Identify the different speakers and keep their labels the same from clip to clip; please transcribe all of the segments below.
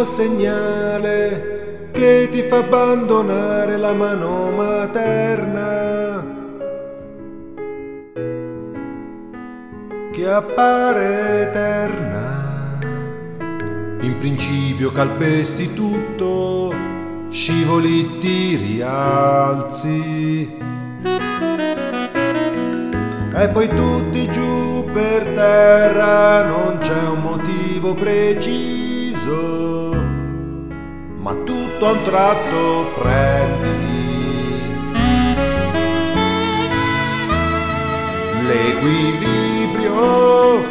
Speaker 1: primo segnale che ti fa abbandonare la mano materna, che appare eterna. In principio calpesti tutto, scivoli, ti rialzi e poi tutti giù per terra. Non c'è un motivo preciso, ma tutto a un tratto prendi l'equilibrio.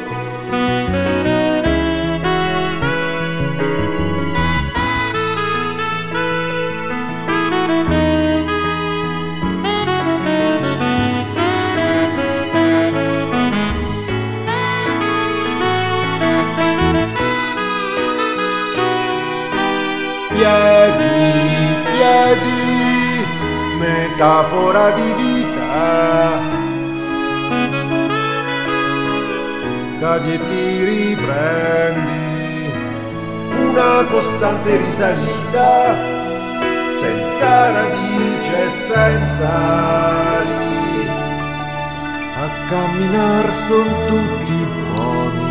Speaker 1: Piedi, piedi, metafora di vita, cadi e ti riprendi, una costante risalita, senza radici e senza ali, a camminar son tutti buoni.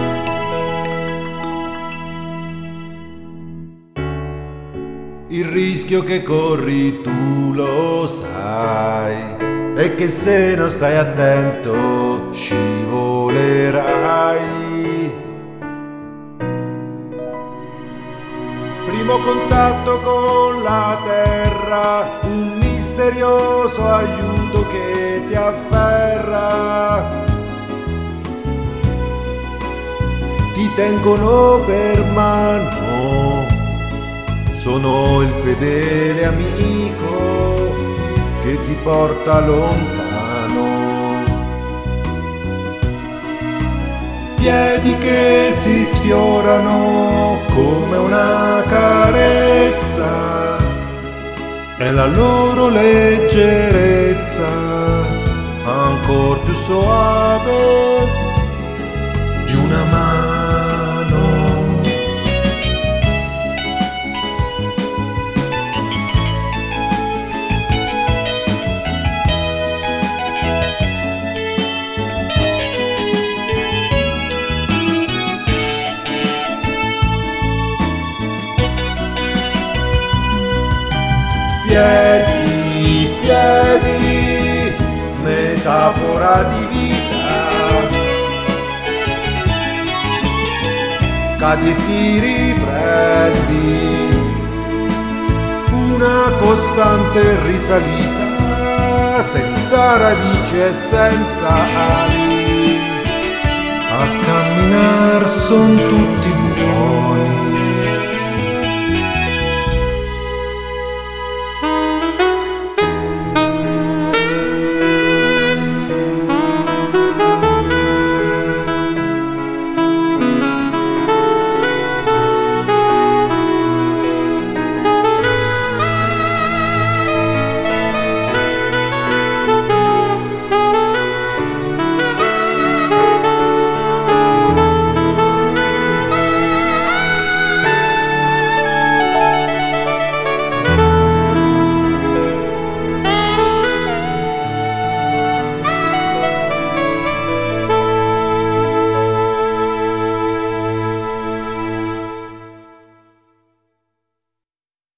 Speaker 1: Il rischio che corri tu lo sai, e che se non stai attento scivolerai. Primo contatto con la terra, un misterioso aiuto che ti afferra. Ti tengono per mano, sono il fedele amico che ti porta lontano. Piedi che si sfiorano come una carezza, è la loro leggerezza ancor più soave di una mano. Piedi, piedi, metafora di vita, cadi e ti riprendi, una costante risalita, senza radici e senza ali, a camminar son tutti